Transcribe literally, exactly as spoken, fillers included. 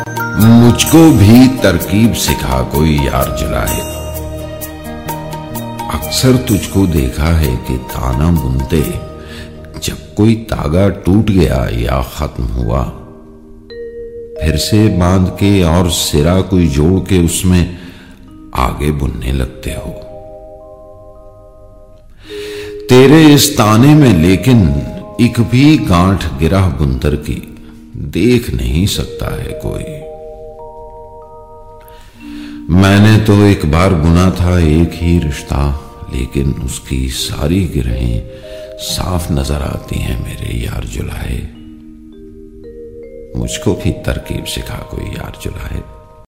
मुझको भी तरकीब सिखा कोई यार जुलाए। अक्सर तुझको देखा है कि ताना बुनते जब कोई तागा टूट गया या खत्म हुआ, फिर से बांध के और सिरा कोई जोड़ के उसमें आगे बुनने लगते हो। तेरे इस ताने में लेकिन एक भी गांठ गिरह बुनतर की देख नहीं सकता है कोई। मैंने तो एक बार बुना था एक ही रिश्ता, लेकिन उसकी सारी गिरहें साफ नजर आती हैं मेरे यार जुलाए। मुझको भी तरकीब सिखा कोई यार जुलाए।